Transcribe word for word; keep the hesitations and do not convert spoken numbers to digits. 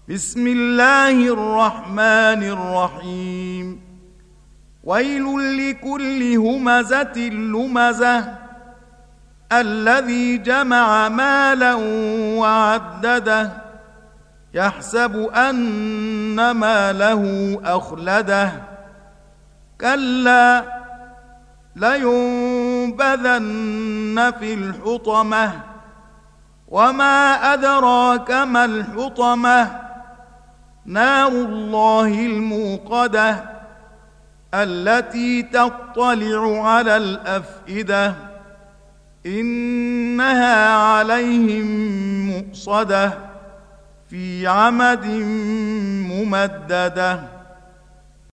بسم الله الرحمن الرحيم ويل لكل همزة لمزة الذي جمع مالا وعدده يحسب أن ماله أخلده كلا لينبذن في الحطمة وما أدراك ما الحطمة نار الله الموقدة التي تطلع على الأفئدة إنها عليهم مؤصدة في عمد ممددة.